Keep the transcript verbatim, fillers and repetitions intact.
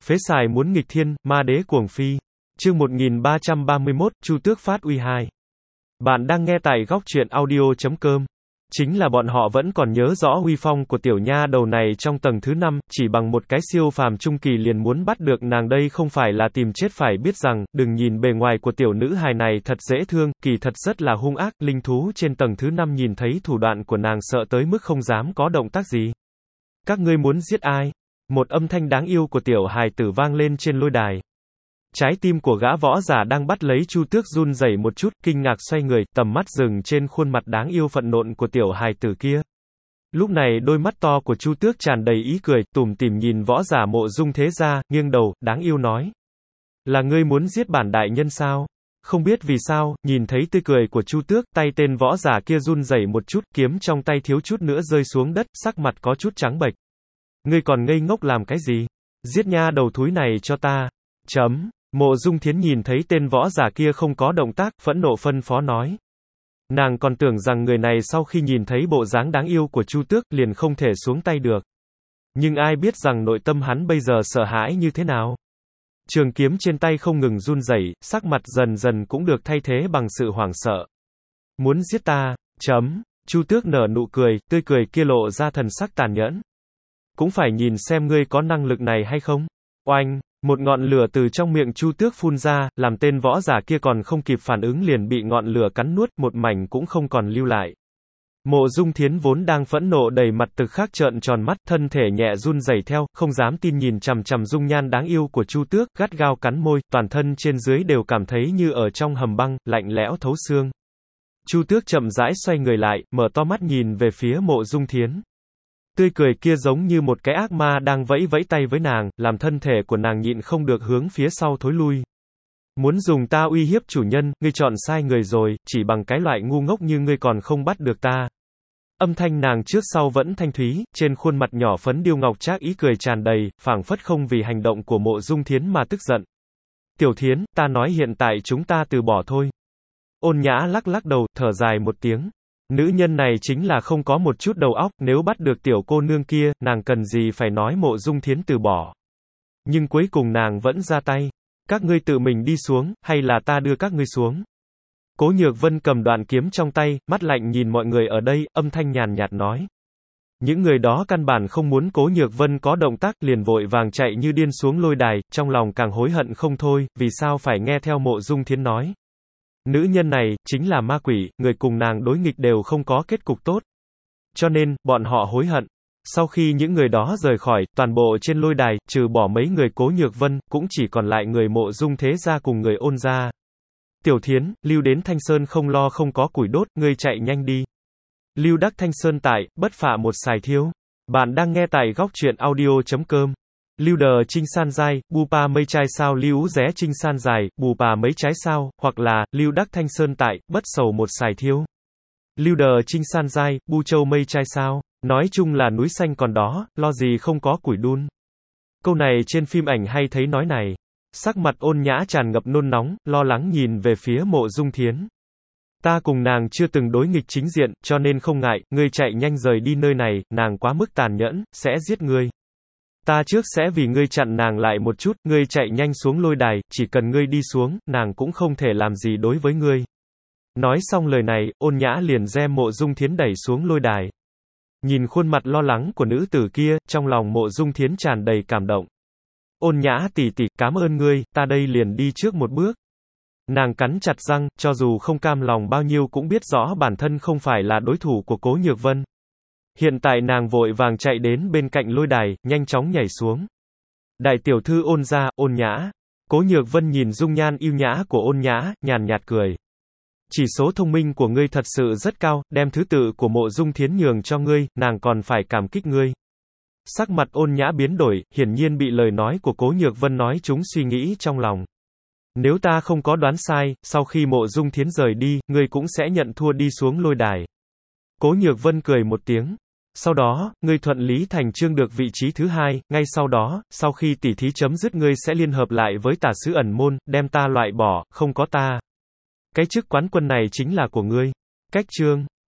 Phế xài muốn nghịch thiên, ma đế cuồng phi. Chương một nghìn ba trăm ba mươi mốt, Chu Tước phát uy hai. Bạn đang nghe tại góc truyện audio chấm com. Chính là bọn họ vẫn còn nhớ rõ uy phong của tiểu nha đầu này trong tầng thứ năm, chỉ bằng một cái siêu phàm trung kỳ liền muốn bắt được nàng đây không phải là tìm chết, phải biết rằng, đừng nhìn bề ngoài của tiểu nữ hài này thật dễ thương, kỳ thật rất là hung ác, linh thú trên tầng thứ năm nhìn thấy thủ đoạn của nàng sợ tới mức không dám có động tác gì. Các ngươi muốn giết ai? Một âm thanh đáng yêu của tiểu hài tử vang lên trên lôi đài. Trái tim của gã võ giả đang bắt lấy Chu Tước run rẩy một chút, kinh ngạc xoay người, tầm mắt dừng trên khuôn mặt đáng yêu phận nộn của tiểu hài tử kia. Lúc này đôi mắt to của Chu Tước tràn đầy ý cười, tủm tỉm nhìn võ giả Mộ Dung Thế Gia, nghiêng đầu, đáng yêu nói: "Là ngươi muốn giết bản đại nhân sao?" Không biết vì sao, nhìn thấy tươi cười của Chu Tước, tay tên võ giả kia run rẩy một chút, kiếm trong tay thiếu chút nữa rơi xuống đất, sắc mặt có chút trắng bệch. "Ngươi còn ngây ngốc làm cái gì? Giết nha đầu thúi này cho ta." Chấm. Mộ Dung Thiến nhìn thấy tên võ giả kia không có động tác, phẫn nộ phân phó nói. Nàng còn tưởng rằng người này sau khi nhìn thấy bộ dáng đáng yêu của Chu Tước, liền không thể xuống tay được. Nhưng ai biết rằng nội tâm hắn bây giờ sợ hãi như thế nào. Trường kiếm trên tay không ngừng run rẩy, sắc mặt dần dần cũng được thay thế bằng sự hoảng sợ. Muốn giết ta, chấm. Chu Tước nở nụ cười, tươi cười kia lộ ra thần sắc tàn nhẫn. Cũng phải nhìn xem ngươi có năng lực này hay không. Oanh. Một ngọn lửa từ trong miệng Chu Tước phun ra, làm tên võ giả kia còn không kịp phản ứng liền bị ngọn lửa cắn nuốt, một mảnh cũng không còn lưu lại. Mộ Dung Thiến vốn đang phẫn nộ đầy mặt tức khắc trợn tròn mắt, thân thể nhẹ run rẩy theo, không dám tin nhìn chằm chằm dung nhan đáng yêu của Chu Tước, gắt gao cắn môi, toàn thân trên dưới đều cảm thấy như ở trong hầm băng, lạnh lẽo thấu xương. Chu Tước chậm rãi xoay người lại, mở to mắt nhìn về phía Mộ Dung Thiến. Tươi cười kia giống như một cái ác ma đang vẫy vẫy tay với nàng, làm thân thể của nàng nhịn không được hướng phía sau thối lui. Muốn dùng ta uy hiếp chủ nhân, ngươi chọn sai người rồi, chỉ bằng cái loại ngu ngốc như ngươi còn không bắt được ta. Âm thanh nàng trước sau vẫn thanh thúy, trên khuôn mặt nhỏ phấn điêu ngọc trác ý cười tràn đầy, phảng phất không vì hành động của Mộ Dung Thiến mà tức giận. Tiểu Thiến, ta nói hiện tại chúng ta từ bỏ thôi. Ôn Nhã lắc lắc đầu, thở dài một tiếng. Nữ nhân này chính là không có một chút đầu óc, nếu bắt được tiểu cô nương kia, nàng cần gì phải nói Mộ Dung Thiến từ bỏ. Nhưng cuối cùng nàng vẫn ra tay. Các ngươi tự mình đi xuống, hay là ta đưa các ngươi xuống? Cố Nhược Vân cầm đoạn kiếm trong tay, mắt lạnh nhìn mọi người ở đây, âm thanh nhàn nhạt nói. Những người đó căn bản không muốn Cố Nhược Vân có động tác, liền vội vàng chạy như điên xuống lôi đài, trong lòng càng hối hận không thôi, vì sao phải nghe theo Mộ Dung Thiến nói. Nữ nhân này, chính là ma quỷ, người cùng nàng đối nghịch đều không có kết cục tốt. Cho nên, bọn họ hối hận. Sau khi những người đó rời khỏi, toàn bộ trên lôi đài, trừ bỏ mấy người Cố Nhược Vân, cũng chỉ còn lại người Mộ Dung Thế Gia cùng người Ôn Gia. Tiểu Thiến, lưu đến Thanh Sơn không lo không có củi đốt, ngươi chạy nhanh đi. Lưu đắc Thanh Sơn tại, bất phạ một xài thiêu. Bạn đang nghe tại góc truyện audio chấm com. Lưu đờ trinh san dai, bù pa mấy trái sao lưu ré trinh san dài, bù pa mấy trái sao, hoặc là, lưu đắc Thanh Sơn tại, bất sầu một xài thiêu. Lưu đờ trinh san dai, bu châu mây trái sao, nói chung là núi xanh còn đó, lo gì không có củi đun. Câu này trên phim ảnh hay thấy nói này. Sắc mặt Ôn Nhã tràn ngập nôn nóng, lo lắng nhìn về phía Mộ Dung Thiến. Ta cùng nàng chưa từng đối nghịch chính diện, cho nên không ngại, ngươi chạy nhanh rời đi nơi này, nàng quá mức tàn nhẫn, sẽ giết ngươi. Ta trước sẽ vì ngươi chặn nàng lại một chút, ngươi chạy nhanh xuống lôi đài, chỉ cần ngươi đi xuống, nàng cũng không thể làm gì đối với ngươi. Nói xong lời này, Ôn Nhã liền đem Mộ Dung Thiến đẩy xuống lôi đài. Nhìn khuôn mặt lo lắng của nữ tử kia, trong lòng Mộ Dung Thiến tràn đầy cảm động. Ôn Nhã tỷ tỷ, cảm ơn ngươi, ta đây liền đi trước một bước. Nàng cắn chặt răng, cho dù không cam lòng bao nhiêu cũng biết rõ bản thân không phải là đối thủ của Cố Nhược Vân. Hiện tại nàng vội vàng chạy đến bên cạnh lôi đài, nhanh chóng nhảy xuống. Đại tiểu thư Ôn Gia, Ôn Nhã. Cố Nhược Vân nhìn dung nhan yêu nhã của Ôn Nhã, nhàn nhạt cười. Chỉ số thông minh của ngươi thật sự rất cao, đem thứ tự của Mộ Dung Thiến nhường cho ngươi, nàng còn phải cảm kích ngươi. Sắc mặt Ôn Nhã biến đổi, hiển nhiên bị lời nói của Cố Nhược Vân nói trúng suy nghĩ trong lòng. Nếu ta không có đoán sai, sau khi Mộ Dung Thiến rời đi, ngươi cũng sẽ nhận thua đi xuống lôi đài. Cố Nhược Vân cười một tiếng. Sau đó, ngươi thuận lý thành chương được vị trí thứ hai, ngay sau đó, sau khi tỉ thí chấm dứt ngươi sẽ liên hợp lại với tả sứ ẩn môn, đem ta loại bỏ, không có ta. Cái chức quán quân này chính là của ngươi. Cách chương.